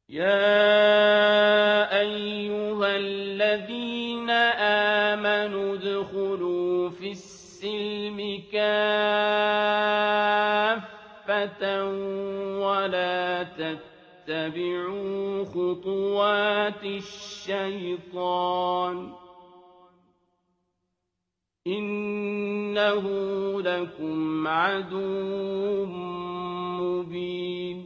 يَا أَيُّهَا الَّذِينَ آمَنُوا ادْخُلُوا فِي السِّلْمِ كَافَّةً وَلَا تَتَّبِعُوا خُطُوَاتِ الشَّيْطَانِ ۚ إِنَّهُ لَكُمْ عَدُوٌّ مُّبِينٌ